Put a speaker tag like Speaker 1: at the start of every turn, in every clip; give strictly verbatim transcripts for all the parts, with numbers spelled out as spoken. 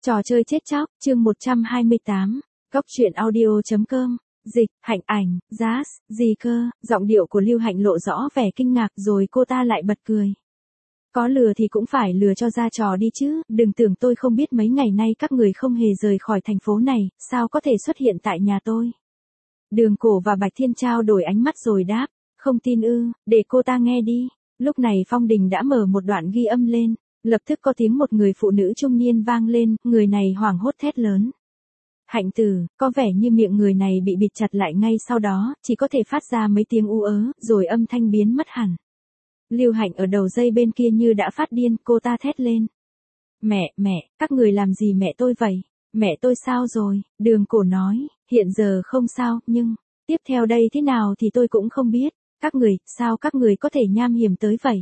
Speaker 1: Trò chơi chết chóc, chương một trăm hai mươi tám, Góc truyện audio.com, dịch, Hạnh ảnh, Jazz, gì cơ, giọng điệu của Lưu Hạnh lộ rõ vẻ kinh ngạc rồi cô ta lại bật cười. Có lừa thì cũng phải lừa cho ra trò đi chứ, đừng tưởng tôi không biết mấy ngày nay các người không hề rời khỏi thành phố này, sao có thể xuất hiện tại nhà tôi. Đường Cổ và Bạch Thiên trao đổi ánh mắt rồi đáp, không tin ư, để cô ta nghe đi. Lúc này Phong Đình đã mở một đoạn ghi âm lên. Lập tức có tiếng một người phụ nữ trung niên vang lên, người này hoảng hốt thét lớn. Hạnh tử, có vẻ như miệng người này bị bịt chặt lại ngay sau đó, chỉ có thể phát ra mấy tiếng u ớ, rồi âm thanh biến mất hẳn. Lưu Hạnh ở đầu dây bên kia như đã phát điên, cô ta thét lên. Mẹ, mẹ, các người làm gì mẹ tôi vậy? Mẹ tôi sao rồi? Đường Cổ nói, hiện giờ không sao, nhưng, tiếp theo đây thế nào thì tôi cũng không biết. Các người, sao các người có thể nham hiểm tới vậy?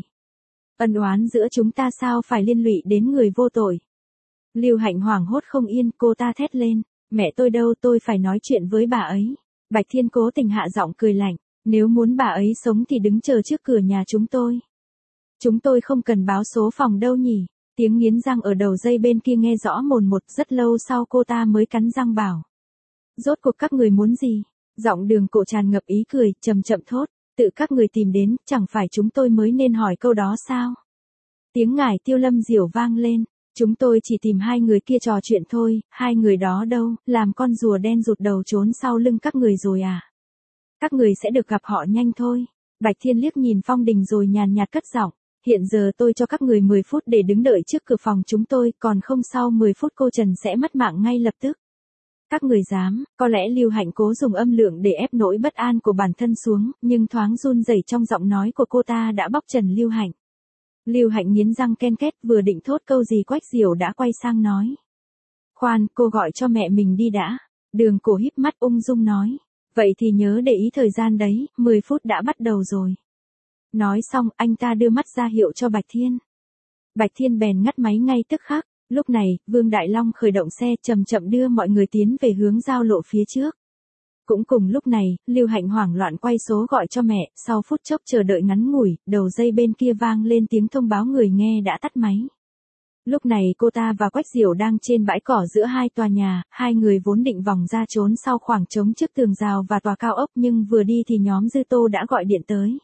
Speaker 1: Ân oán giữa chúng ta sao phải liên lụy đến người vô tội. Lưu Hạnh hoảng hốt không yên, cô ta thét lên, mẹ tôi đâu, tôi phải nói chuyện với bà ấy. Bạch Thiên cố tình hạ giọng cười lạnh, nếu muốn bà ấy sống thì đứng chờ trước cửa nhà chúng tôi. Chúng tôi không cần báo số phòng đâu nhỉ. Tiếng nghiến răng ở đầu dây bên kia nghe rõ mồn một, rất lâu sau cô ta mới cắn răng bảo. Rốt cuộc các người muốn gì? Giọng Đường Cổ tràn ngập ý cười, chậm chậm thốt. Tự các người tìm đến, chẳng phải chúng tôi mới nên hỏi câu đó sao? Tiếng ngải Tiêu Lâm Diểu vang lên, chúng tôi chỉ tìm hai người kia trò chuyện thôi, hai người đó đâu, làm con rùa đen rụt đầu trốn sau lưng các người rồi à? Các người sẽ được gặp họ nhanh thôi. Bạch Thiên liếc nhìn Phong Đình rồi nhàn nhạt cất giọng, hiện giờ tôi cho các người mười phút để đứng đợi trước cửa phòng chúng tôi, còn không sau mười phút cô Trần sẽ mất mạng ngay lập tức. Các người dám, có lẽ Lưu Hạnh cố dùng âm lượng để ép nỗi bất an của bản thân xuống, nhưng thoáng run rẩy trong giọng nói của cô ta đã bóc trần Lưu Hạnh. Lưu Hạnh nghiến răng ken két, vừa định thốt câu gì Quách Diểu đã quay sang nói. Khoan, cô gọi cho mẹ mình đi đã. Đường Cổ híp mắt ung dung nói. Vậy thì nhớ để ý thời gian đấy, mười phút đã bắt đầu rồi. Nói xong, anh ta đưa mắt ra hiệu cho Bạch Thiên. Bạch Thiên bèn ngắt máy ngay tức khắc. Lúc này, Vương Đại Long khởi động xe chậm chậm đưa mọi người tiến về hướng giao lộ phía trước. Cũng cùng lúc này, Lưu Hạnh hoảng loạn quay số gọi cho mẹ, sau phút chốc chờ đợi ngắn ngủi, đầu dây bên kia vang lên tiếng thông báo người nghe đã tắt máy. Lúc này cô ta và Quách Diểu đang trên bãi cỏ giữa hai tòa nhà, hai người vốn định vòng ra trốn sau khoảng trống trước tường rào và tòa cao ốc nhưng vừa đi thì nhóm Dư Tô đã gọi điện tới.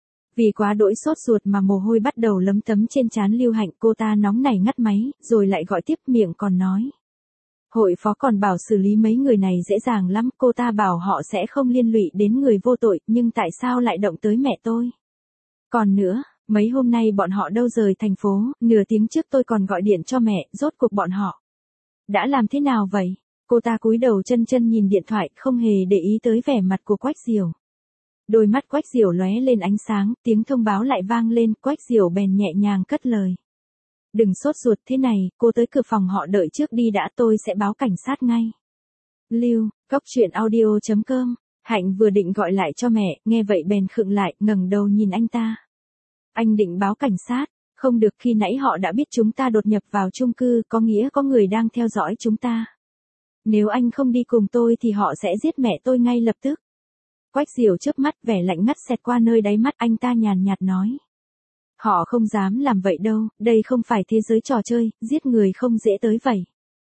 Speaker 1: Vì quá đỗi sốt ruột mà mồ hôi bắt đầu lấm tấm trên trán Lưu Hạnh, cô ta nóng nảy ngắt máy, rồi lại gọi tiếp, miệng còn nói. Hội phó còn bảo xử lý mấy người này dễ dàng lắm, cô ta bảo họ sẽ không liên lụy đến người vô tội, nhưng tại sao lại động tới mẹ tôi? Còn nữa, mấy hôm nay bọn họ đâu rời thành phố, nửa tiếng trước tôi còn gọi điện cho mẹ, rốt cuộc bọn họ đã làm thế nào vậy? Cô ta cúi đầu chân chân nhìn điện thoại, không hề để ý tới vẻ mặt của Quách Diểu. Đôi mắt Quách Diểu lóe lên ánh sáng, tiếng thông báo lại vang lên, Quách Diểu bèn nhẹ nhàng cất lời. Đừng sốt ruột thế này, cô tới cửa phòng họ đợi trước đi đã, tôi sẽ báo cảnh sát ngay. Lưu, Góc truyện audio.com, Hạnh vừa định gọi lại cho mẹ, nghe vậy bèn khựng lại, ngẩng đầu nhìn anh ta. Anh định báo cảnh sát, không được, khi nãy họ đã biết chúng ta đột nhập vào chung cư, có nghĩa có người đang theo dõi chúng ta. Nếu anh không đi cùng tôi thì họ sẽ giết mẹ tôi ngay lập tức. Quách Diểu chớp mắt, vẻ lạnh ngắt xẹt qua nơi đáy mắt, anh ta nhàn nhạt nói. Họ không dám làm vậy đâu, đây không phải thế giới trò chơi, giết người không dễ tới vậy.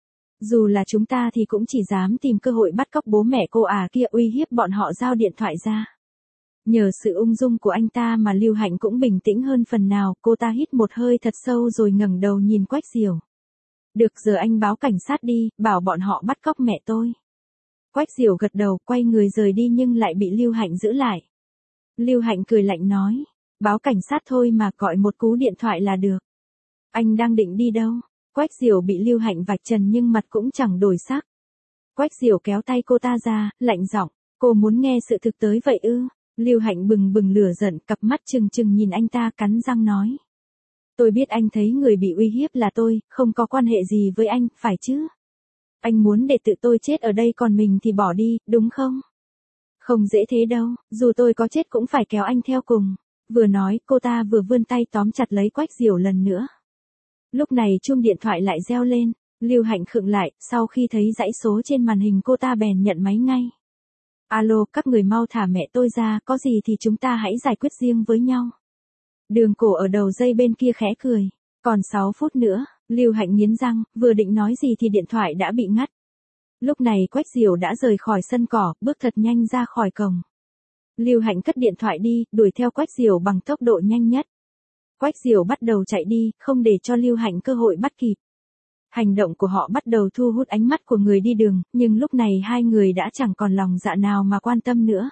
Speaker 1: Dù là chúng ta thì cũng chỉ dám tìm cơ hội bắt cóc bố mẹ cô à kia, uy hiếp bọn họ giao điện thoại ra. Nhờ sự ung dung của anh ta mà Lưu Hạnh cũng bình tĩnh hơn phần nào, cô ta hít một hơi thật sâu rồi ngẩng đầu nhìn Quách Diểu. Được, giờ anh báo cảnh sát đi, bảo bọn họ bắt cóc mẹ tôi. Quách Diểu gật đầu, quay người rời đi nhưng lại bị Lưu Hạnh giữ lại. Lưu Hạnh cười lạnh nói, báo cảnh sát thôi mà, gọi một cú điện thoại là được. Anh đang định đi đâu? Quách Diểu bị Lưu Hạnh vạch trần nhưng mặt cũng chẳng đổi sắc. Quách Diểu kéo tay cô ta ra, lạnh giọng, cô muốn nghe sự thực tới vậy ư? Lưu Hạnh bừng bừng lửa giận, cặp mắt trừng trừng nhìn anh ta, cắn răng nói. Tôi biết anh thấy người bị uy hiếp là tôi, không có quan hệ gì với anh, phải chứ? Anh muốn để tự tôi chết ở đây còn mình thì bỏ đi, đúng không? Không dễ thế đâu, dù tôi có chết cũng phải kéo anh theo cùng. Vừa nói, cô ta vừa vươn tay tóm chặt lấy Quách Diểu lần nữa. Lúc này chuông điện thoại lại reo lên, Lưu Hạnh khựng lại, sau khi thấy dãy số trên màn hình cô ta bèn nhận máy ngay. Alo, các người mau thả mẹ tôi ra, có gì thì chúng ta hãy giải quyết riêng với nhau. Đường Cổ ở đầu dây bên kia khẽ cười. Còn sáu phút nữa, Lưu Hạnh nghiến răng, vừa định nói gì thì điện thoại đã bị ngắt. Lúc này Quách Diểu đã rời khỏi sân cỏ, bước thật nhanh ra khỏi cổng. Lưu Hạnh cất điện thoại đi, đuổi theo Quách Diểu bằng tốc độ nhanh nhất. Quách Diểu bắt đầu chạy đi, không để cho Lưu Hạnh cơ hội bắt kịp. Hành động của họ bắt đầu thu hút ánh mắt của người đi đường, nhưng lúc này hai người đã chẳng còn lòng dạ nào mà quan tâm nữa.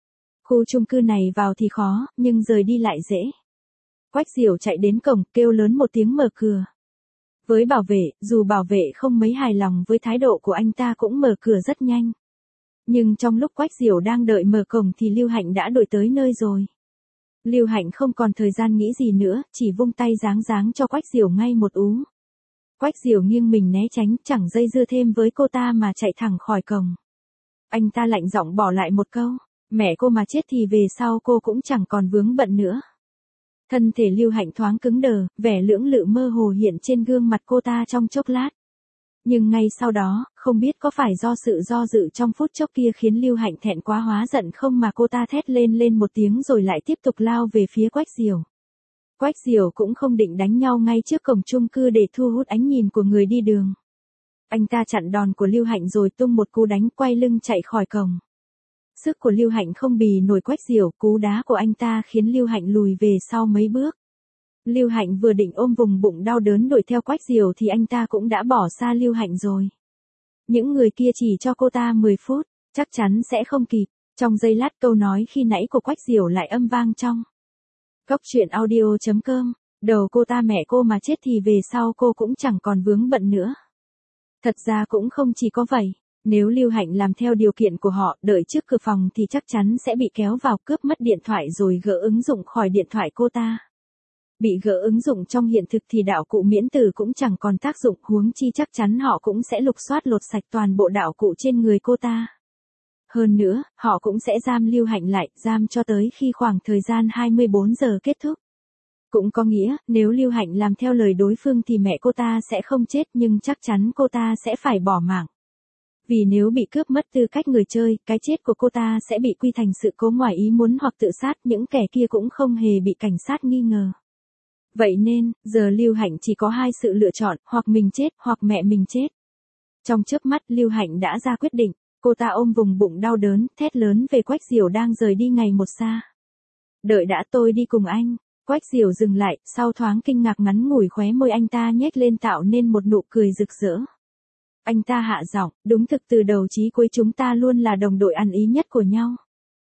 Speaker 1: Khu chung cư này vào thì khó, nhưng rời đi lại dễ. Quách Diểu chạy đến cổng, kêu lớn một tiếng mở cửa. Với bảo vệ, dù bảo vệ không mấy hài lòng với thái độ của anh ta cũng mở cửa rất nhanh. Nhưng trong lúc Quách Diểu đang đợi mở cổng thì Lưu Hạnh đã đuổi tới nơi rồi. Lưu Hạnh không còn thời gian nghĩ gì nữa, chỉ vung tay giáng giáng cho Quách Diểu ngay một ú. Quách Diểu nghiêng mình né tránh, chẳng dây dưa thêm với cô ta mà chạy thẳng khỏi cổng. Anh ta lạnh giọng bỏ lại một câu, mẹ cô mà chết thì về sau cô cũng chẳng còn vướng bận nữa. Thân thể Lưu Hạnh thoáng cứng đờ, vẻ lưỡng lự mơ hồ hiện trên gương mặt cô ta trong chốc lát. Nhưng ngay sau đó, không biết có phải do sự do dự trong phút chốc kia khiến Lưu Hạnh thẹn quá hóa giận không mà cô ta thét lên lên một tiếng rồi lại tiếp tục lao về phía Quách Diểu. Quách Diểu cũng không định đánh nhau ngay trước cổng chung cư để thu hút ánh nhìn của người đi đường. Anh ta chặn đòn của Lưu Hạnh rồi tung một cú đánh quay lưng chạy khỏi cổng. Sức của Lưu Hạnh không bì nổi Quách Diểu, cú đá của anh ta khiến Lưu Hạnh lùi về sau mấy bước. Lưu Hạnh vừa định ôm vùng bụng đau đớn đuổi theo Quách Diểu thì anh ta cũng đã bỏ xa Lưu Hạnh rồi. Những người kia chỉ cho cô ta mười phút, chắc chắn sẽ không kịp. Trong giây lát câu nói khi nãy của Quách Diểu lại âm vang trong Cốc truyện audio chấm com, đầu cô ta mẹ cô mà chết thì về sau cô cũng chẳng còn vướng bận nữa. Thật ra cũng không chỉ có vậy, nếu Lưu Hạnh làm theo điều kiện của họ, đợi trước cửa phòng thì chắc chắn sẽ bị kéo vào cướp mất điện thoại rồi gỡ ứng dụng khỏi điện thoại cô ta. Bị gỡ ứng dụng trong hiện thực thì đạo cụ miễn tử cũng chẳng còn tác dụng, huống chi chắc chắn họ cũng sẽ lục soát lột sạch toàn bộ đạo cụ trên người cô ta. Hơn nữa, họ cũng sẽ giam Lưu Hạnh lại, giam cho tới khi khoảng thời gian hai mươi bốn giờ kết thúc. Cũng có nghĩa, nếu Lưu Hạnh làm theo lời đối phương thì mẹ cô ta sẽ không chết nhưng chắc chắn cô ta sẽ phải bỏ mạng. Vì nếu bị cướp mất tư cách người chơi, cái chết của cô ta sẽ bị quy thành sự cố ngoài ý muốn hoặc tự sát, những kẻ kia cũng không hề bị cảnh sát nghi ngờ. Vậy nên, giờ Lưu Hạnh chỉ có hai sự lựa chọn, hoặc mình chết, hoặc mẹ mình chết. Trong chớp mắt Lưu Hạnh đã ra quyết định, cô ta ôm vùng bụng đau đớn, thét lớn về Quách Diểu đang rời đi ngày một xa. Đợi đã, tôi đi cùng anh. Quách Diểu dừng lại, sau thoáng kinh ngạc ngắn ngủi khóe môi anh ta nhếch lên tạo nên một nụ cười rực rỡ. Anh ta hạ giọng, đúng thực từ đầu chí cuối chúng ta luôn là đồng đội ăn ý nhất của nhau.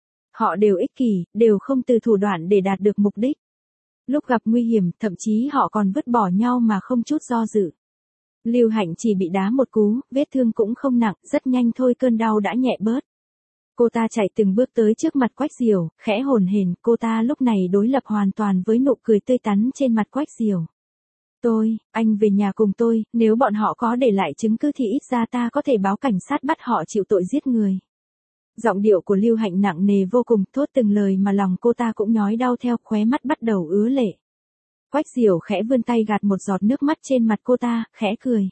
Speaker 1: Họ đều ích kỷ, đều không từ thủ đoạn để đạt được mục đích. Lúc gặp nguy hiểm, thậm chí họ còn vứt bỏ nhau mà không chút do dự. Lưu Hạnh chỉ bị đá một cú, vết thương cũng không nặng, rất nhanh thôi cơn đau đã nhẹ bớt. Cô ta chạy từng bước tới trước mặt Quách Diểu, khẽ hổn hển, cô ta lúc này đối lập hoàn toàn với nụ cười tươi tắn trên mặt Quách Diểu. Tôi, anh về nhà cùng tôi, nếu bọn họ có để lại chứng cứ thì ít ra ta có thể báo cảnh sát bắt họ chịu tội giết người. Giọng điệu của Lưu Hạnh nặng nề vô cùng, thốt từng lời mà lòng cô ta cũng nhói đau theo, khóe mắt bắt đầu ứa lệ. Quách Diểu khẽ vươn tay gạt một giọt nước mắt trên mặt cô ta, khẽ cười.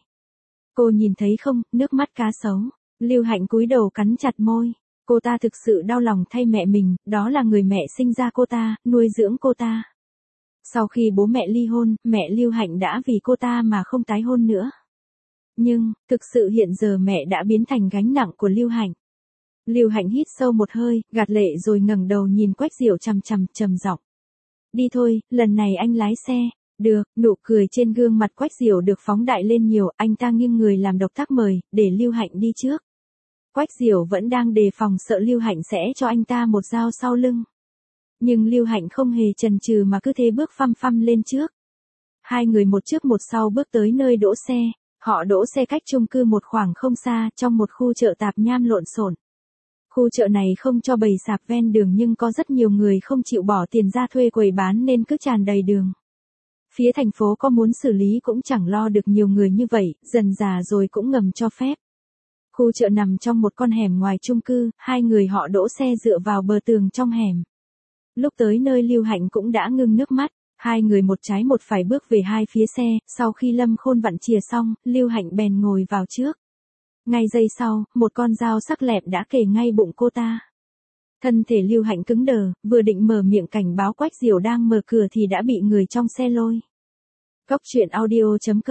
Speaker 1: Cô nhìn thấy không, nước mắt cá sấu. Lưu Hạnh cúi đầu cắn chặt môi. Cô ta thực sự đau lòng thay mẹ mình, đó là người mẹ sinh ra cô ta, nuôi dưỡng cô ta. Sau khi bố mẹ ly hôn, mẹ Lưu Hạnh đã vì cô ta mà không tái hôn nữa. Nhưng, thực sự hiện giờ mẹ đã biến thành gánh nặng của Lưu Hạnh. Lưu Hạnh hít sâu một hơi, gạt lệ rồi ngẩng đầu nhìn Quách Diểu chằm chằm, trầm giọng. Đi thôi, lần này anh lái xe. Được, nụ cười trên gương mặt Quách Diểu được phóng đại lên nhiều, anh ta nghiêng người làm động tác mời, để Lưu Hạnh đi trước. Quách Diểu vẫn đang đề phòng sợ Lưu Hạnh sẽ cho anh ta một dao sau lưng. Nhưng Lưu Hạnh không hề chần chừ mà cứ thế bước phăm phăm lên trước. Hai người một trước một sau bước tới nơi đỗ xe, họ đỗ xe cách chung cư một khoảng không xa, trong một khu chợ tạp nham lộn xộn. Khu chợ này không cho bày sạp ven đường nhưng có rất nhiều người không chịu bỏ tiền ra thuê quầy bán nên cứ tràn đầy đường. Phía thành phố có muốn xử lý cũng chẳng lo được nhiều người như vậy, dần dà rồi cũng ngầm cho phép. Khu chợ nằm trong một con hẻm ngoài chung cư, hai người họ đỗ xe dựa vào bờ tường trong hẻm. Lúc tới nơi Lưu Hạnh cũng đã ngưng nước mắt, hai người một trái một phải bước về hai phía xe, sau khi Lâm Khôn vặn chìa xong, Lưu Hạnh bèn ngồi vào trước. Ngay giây sau, một con dao sắc lẹm đã kề ngay bụng cô ta. Thân thể Lưu Hạnh cứng đờ, vừa định mở miệng cảnh báo Quách Diểu đang mở cửa thì đã bị người trong xe lôi. Cốc truyện audio chấm com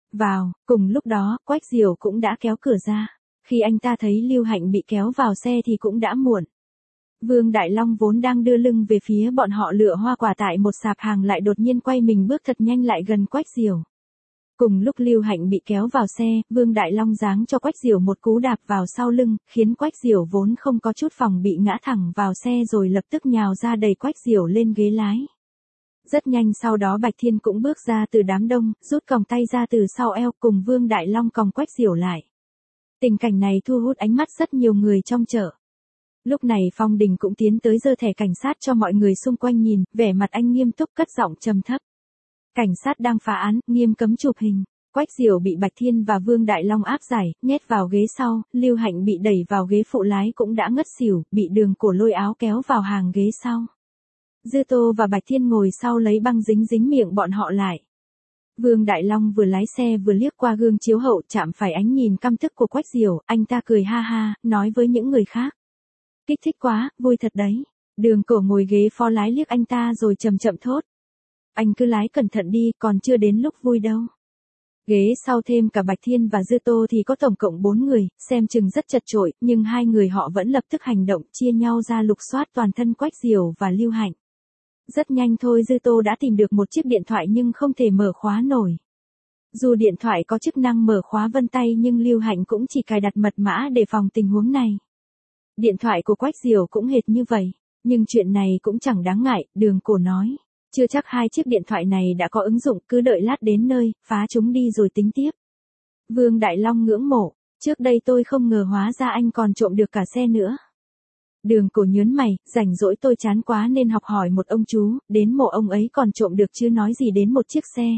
Speaker 1: Vào, cùng lúc đó, Quách Diểu cũng đã kéo cửa ra. Khi anh ta thấy Lưu Hạnh bị kéo vào xe thì cũng đã muộn. Vương Đại Long vốn đang đưa lưng về phía bọn họ lựa hoa quả tại một sạp hàng lại đột nhiên quay mình bước thật nhanh lại gần Quách Diểu. Cùng lúc Lưu Hạnh bị kéo vào xe, Vương Đại Long giáng cho Quách Diểu một cú đạp vào sau lưng, khiến Quách Diểu vốn không có chút phòng bị ngã thẳng vào xe rồi lập tức nhào ra đẩy Quách Diểu lên ghế lái. Rất nhanh sau đó Bạch Thiên cũng bước ra từ đám đông, rút còng tay ra từ sau eo cùng Vương Đại Long còng Quách Diểu lại. Tình cảnh này thu hút ánh mắt rất nhiều người trong chợ. Lúc này Phong Đình cũng tiến tới giơ thẻ cảnh sát cho mọi người xung quanh nhìn, vẻ mặt anh nghiêm túc cất giọng trầm thấp. Cảnh sát đang phá án, nghiêm cấm chụp hình. Quách Diểu bị Bạch Thiên và Vương Đại Long áp giải, nhét vào ghế sau, Lưu Hạnh bị đẩy vào ghế phụ lái cũng đã ngất xỉu, bị Đường Cổ lôi áo kéo vào hàng ghế sau. Dư Tô và Bạch Thiên ngồi sau lấy băng dính dính miệng bọn họ lại. Vương Đại Long vừa lái xe vừa liếc qua gương chiếu hậu chạm phải ánh nhìn căm tức của Quách Diểu, anh ta cười ha ha, nói với những người khác. Kích thích quá, vui thật đấy. Đường Cổ ngồi ghế phó lái liếc anh ta rồi chậm chậm thốt. Anh cứ lái cẩn thận đi, còn chưa đến lúc vui đâu. Ghế sau thêm cả Bạch Thiên và Dư Tô thì có tổng cộng bốn người, xem chừng rất chật chội, nhưng hai người họ vẫn lập tức hành động chia nhau ra lục soát toàn thân Quách Diểu và Lưu Hạnh. Rất nhanh thôi Dư Tô đã tìm được một chiếc điện thoại nhưng không thể mở khóa nổi. Dù điện thoại có chức năng mở khóa vân tay nhưng Lưu Hạnh cũng chỉ cài đặt mật mã để phòng tình huống này. Điện thoại của Quách Diểu cũng hệt như vậy, nhưng chuyện này cũng chẳng đáng ngại, Đường Cổ nói. Chưa chắc hai chiếc điện thoại này đã có ứng dụng, cứ đợi lát đến nơi, phá chúng đi rồi tính tiếp. Vương Đại Long ngưỡng mộ, trước đây tôi không ngờ hóa ra anh còn trộm được cả xe nữa. Đường Cổ nhớn mày, rảnh rỗi tôi chán quá nên học hỏi một ông chú, đến mộ ông ấy còn trộm được chứ nói gì đến một chiếc xe.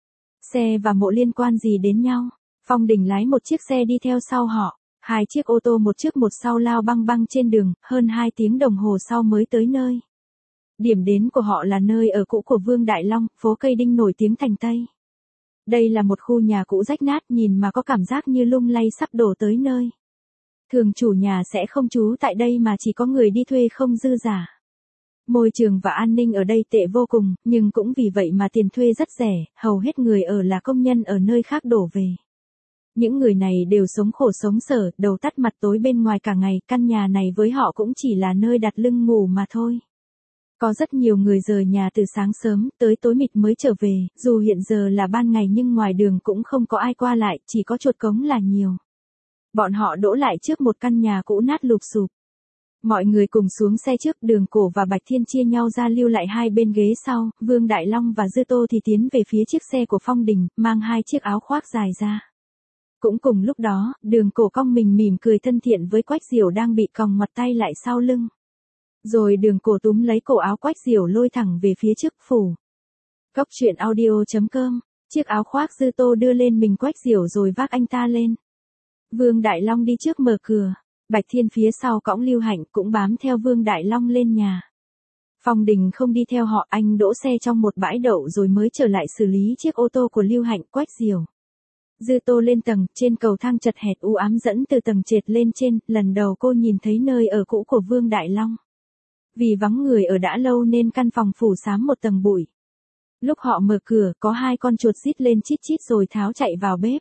Speaker 1: Xe và mộ liên quan gì đến nhau? Phong Đình lái một chiếc xe đi theo sau họ, hai chiếc ô tô một trước một sau lao băng băng trên đường, hơn hai tiếng đồng hồ sau mới tới nơi. Điểm đến của họ là nơi ở cũ của Vương Đại Long, phố Cây Đinh nổi tiếng thành Tây. Đây là một khu nhà cũ rách nát nhìn mà có cảm giác như lung lay sắp đổ tới nơi. Thường chủ nhà sẽ không trú tại đây mà chỉ có người đi thuê không dư giả. Môi trường và an ninh ở đây tệ vô cùng, nhưng cũng vì vậy mà tiền thuê rất rẻ, hầu hết người ở là công nhân ở nơi khác đổ về. Những người này đều sống khổ sống sở, đầu tắt mặt tối bên ngoài cả ngày, căn nhà này với họ cũng chỉ là nơi đặt lưng ngủ mà thôi. Có rất nhiều người rời nhà từ sáng sớm, tới tối mịt mới trở về, dù hiện giờ là ban ngày nhưng ngoài đường cũng không có ai qua lại, chỉ có chuột cống là nhiều. Bọn họ đỗ lại trước một căn nhà cũ nát lụp xụp. Mọi người cùng xuống xe trước, Đường Cổ và Bạch Thiên chia nhau ra lưu lại hai bên ghế sau, Vương Đại Long và Dư Tô thì tiến về phía chiếc xe của Phong Đình, mang hai chiếc áo khoác dài ra. Cũng cùng lúc đó, Đường Cổ cong mình mỉm cười thân thiện với Quách Diểu đang bị còng mặt tay lại sau lưng. Rồi Đường Cổ túm lấy cổ áo Quách Diểu lôi thẳng về phía trước phủ. Cốc truyện audio chấm com, chiếc áo khoác Dư Tô đưa lên mình Quách Diểu rồi vác anh ta lên. Vương Đại Long đi trước mở cửa, Bạch Thiên phía sau cõng Lưu Hạnh cũng bám theo Vương Đại Long lên nhà. Phong Đình không đi theo họ, anh đỗ xe trong một bãi đậu rồi mới trở lại xử lý chiếc ô tô của Lưu Hạnh Quách Diểu. Dư Tô lên tầng, trên cầu thang chật hẹp u ám dẫn từ tầng trệt lên trên, lần đầu cô nhìn thấy nơi ở cũ của Vương Đại Long. Vì vắng người ở đã lâu nên căn phòng phủ xám một tầng bụi. Lúc họ mở cửa, có hai con chuột rít lên chít chít rồi tháo chạy vào bếp.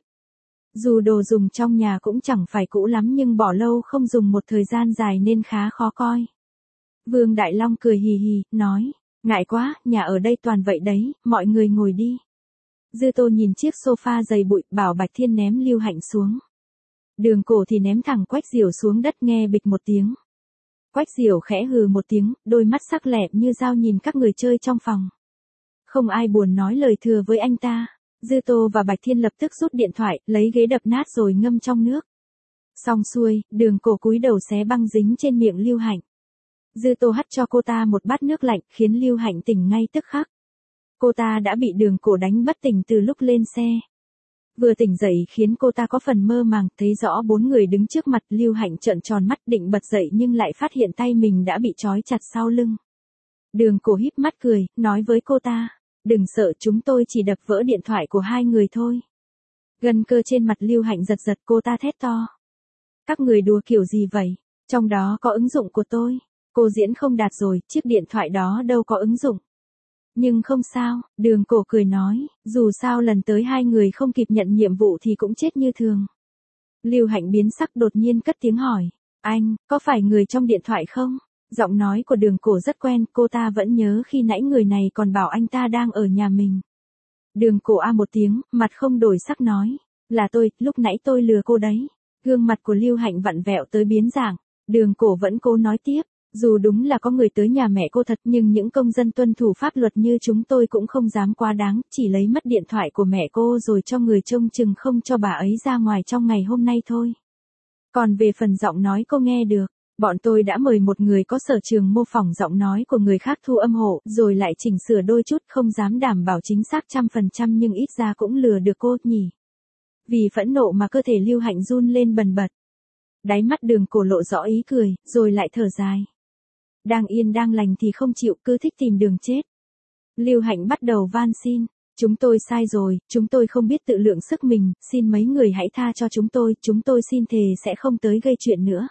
Speaker 1: Dù đồ dùng trong nhà cũng chẳng phải cũ lắm nhưng bỏ lâu không dùng một thời gian dài nên khá khó coi. Vương Đại Long cười hì hì, nói, ngại quá, nhà ở đây toàn vậy đấy, mọi người ngồi đi. Dư Tô nhìn chiếc sofa dày bụi, bảo Bạch Thiên ném Lưu Hạnh xuống. Đường Cổ thì ném thẳng Quách Diểu xuống đất nghe bịch một tiếng. Quách Diểu khẽ hừ một tiếng, đôi mắt sắc lẹm như dao nhìn các người chơi trong phòng. Không ai buồn nói lời thừa với anh ta. Dư Tô và Bạch Thiên lập tức rút điện thoại, lấy ghế đập nát rồi ngâm trong nước. Xong xuôi, Đường Cổ cúi đầu xé băng dính trên miệng Lưu Hạnh. Dư Tô hắt cho cô ta một bát nước lạnh, khiến Lưu Hạnh tỉnh ngay tức khắc. Cô ta đã bị Đường Cổ đánh bất tỉnh từ lúc lên xe. Vừa tỉnh dậy khiến cô ta có phần mơ màng, thấy rõ bốn người đứng trước mặt. Lưu Hạnh trợn tròn mắt định bật dậy nhưng lại phát hiện tay mình đã bị trói chặt sau lưng. Đường Cổ híp mắt cười, nói với cô ta, đừng sợ, chúng tôi chỉ đập vỡ điện thoại của hai người thôi. Gân cơ trên mặt Lưu Hạnh giật giật, cô ta thét to. Các người đùa kiểu gì vậy? Trong đó có ứng dụng của tôi. Cô diễn không đạt rồi, chiếc điện thoại đó đâu có ứng dụng. Nhưng không sao, Đường Cổ cười nói, dù sao lần tới hai người không kịp nhận nhiệm vụ thì cũng chết như thường. Lưu Hạnh biến sắc đột nhiên cất tiếng hỏi, anh, có phải người trong điện thoại không? Giọng nói của Đường Cổ rất quen, cô ta vẫn nhớ khi nãy người này còn bảo anh ta đang ở nhà mình. Đường Cổ a một tiếng, mặt không đổi sắc nói, là tôi, lúc nãy tôi lừa cô đấy. Gương mặt của Lưu Hạnh vặn vẹo tới biến dạng, Đường Cổ vẫn cố nói tiếp, dù đúng là có người tới nhà mẹ cô thật nhưng những công dân tuân thủ pháp luật như chúng tôi cũng không dám quá đáng, chỉ lấy mất điện thoại của mẹ cô rồi cho người trông chừng không cho bà ấy ra ngoài trong ngày hôm nay thôi. Còn về phần giọng nói cô nghe được, bọn tôi đã mời một người có sở trường mô phỏng giọng nói của người khác thu âm hộ, rồi lại chỉnh sửa đôi chút, không dám đảm bảo chính xác trăm phần trăm nhưng ít ra cũng lừa được cô nhỉ. Vì phẫn nộ mà cơ thể Lưu Hạnh run lên bần bật. Đáy mắt Đường Cổ lộ rõ ý cười, rồi lại thở dài. Đang yên đang lành thì không chịu, cứ thích tìm đường chết. Lưu Hạnh bắt đầu van xin, chúng tôi sai rồi, chúng tôi không biết tự lượng sức mình, xin mấy người hãy tha cho chúng tôi, chúng tôi xin thề sẽ không tới gây chuyện nữa.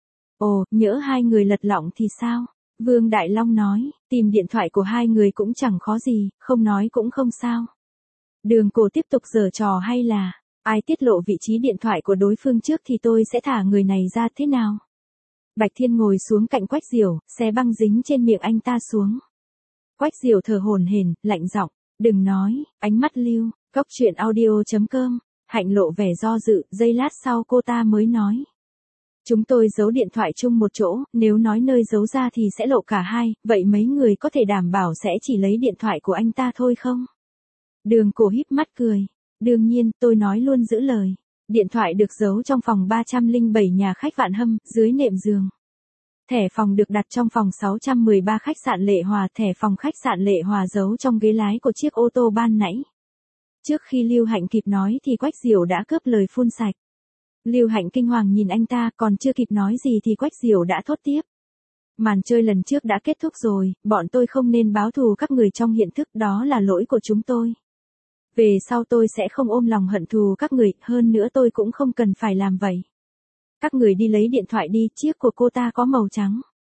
Speaker 1: Ồ, nhỡ hai người lật lọng thì sao? Vương Đại Long nói, tìm điện thoại của hai người cũng chẳng khó gì, không nói cũng không sao. Đường Cổ tiếp tục giở trò hay là, ai tiết lộ vị trí điện thoại của đối phương trước thì tôi sẽ thả người này ra thế nào? Bạch Thiên ngồi xuống cạnh Quách Diểu, xé băng dính trên miệng anh ta xuống. Quách Diểu thở hổn hển, lạnh giọng, đừng nói, ánh mắt Lưu, cốc truyện audio chấm com, Hạnh lộ vẻ do dự, giây lát sau cô ta mới nói. Chúng tôi giấu điện thoại chung một chỗ, nếu nói nơi giấu ra thì sẽ lộ cả hai, vậy mấy người có thể đảm bảo sẽ chỉ lấy điện thoại của anh ta thôi không? Đường Cổ híp mắt cười, đương nhiên, tôi nói luôn giữ lời. Điện thoại được giấu trong phòng ba trăm lẻ bảy nhà khách Vạn Hâm, dưới nệm giường. Thẻ phòng được đặt trong phòng sáu trăm mười ba khách sạn Lệ Hòa, thẻ phòng khách sạn Lệ Hòa giấu trong ghế lái của chiếc ô tô ban nãy. Trước khi Lưu Hạnh kịp nói thì Quách Diểu đã cướp lời phun sạch. Lưu Hạnh kinh hoàng nhìn anh ta, còn chưa kịp nói gì thì Quách Diểu đã thốt tiếp. Màn chơi lần trước đã kết thúc rồi, bọn tôi không nên báo thù các người trong hiện thức, đó là lỗi của chúng tôi. Về sau tôi sẽ không ôm lòng hận thù các người, hơn nữa tôi cũng không cần phải làm vậy. Các người đi lấy điện thoại đi, chiếc của cô ta có màu trắng.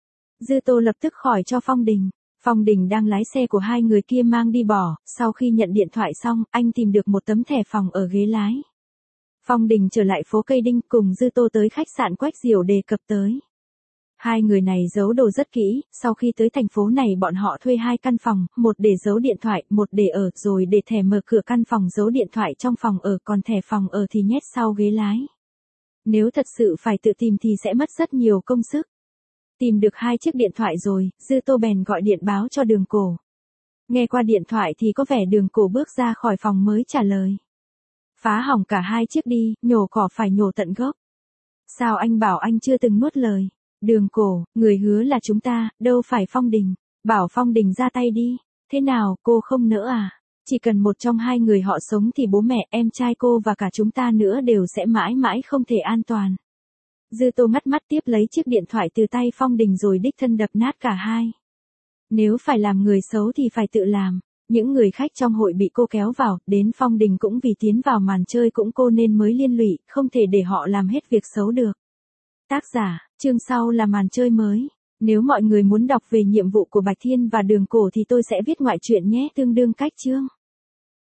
Speaker 1: Dư Tô lập tức khỏi cho Phong Đình. Phong Đình đang lái xe của hai người kia mang đi bỏ, sau khi nhận điện thoại xong, anh tìm được một tấm thẻ phòng ở ghế lái. Phong Đình trở lại phố Cây Đinh cùng Dư Tô tới khách sạn Quách Diểu đề cập tới. Hai người này giấu đồ rất kỹ, sau khi tới thành phố này bọn họ thuê hai căn phòng, một để giấu điện thoại, một để ở, rồi để thẻ mở cửa căn phòng giấu điện thoại trong phòng ở, còn thẻ phòng ở thì nhét sau ghế lái. Nếu thật sự phải tự tìm thì sẽ mất rất nhiều công sức. Tìm được hai chiếc điện thoại rồi, Dư Tô bèn gọi điện báo cho Đường Cổ. Nghe qua điện thoại thì có vẻ Đường Cổ bước ra khỏi phòng mới trả lời. Phá hỏng cả hai chiếc đi, nhổ cỏ phải nhổ tận gốc. Sao anh bảo anh chưa từng nuốt lời? Đường Cổ, người hứa là chúng ta, đâu phải Phong Đình. Bảo Phong Đình ra tay đi. Thế nào, cô không nỡ à? Chỉ cần một trong hai người họ sống thì bố mẹ, em trai cô và cả chúng ta nữa đều sẽ mãi mãi không thể an toàn. Dư Tô mắt mắt tiếp lấy chiếc điện thoại từ tay Phong Đình rồi đích thân đập nát cả hai. Nếu phải làm người xấu thì phải tự làm. Những người khách trong hội bị cô kéo vào, đến Phong Đình cũng vì tiến vào màn chơi cũng cô nên mới liên lụy, không thể để họ làm hết việc xấu được. Tác giả, chương sau là màn chơi mới. Nếu mọi người muốn đọc về nhiệm vụ của Bạch Thiên và Đường Cổ thì tôi sẽ viết ngoại truyện nhé, tương đương cách chương.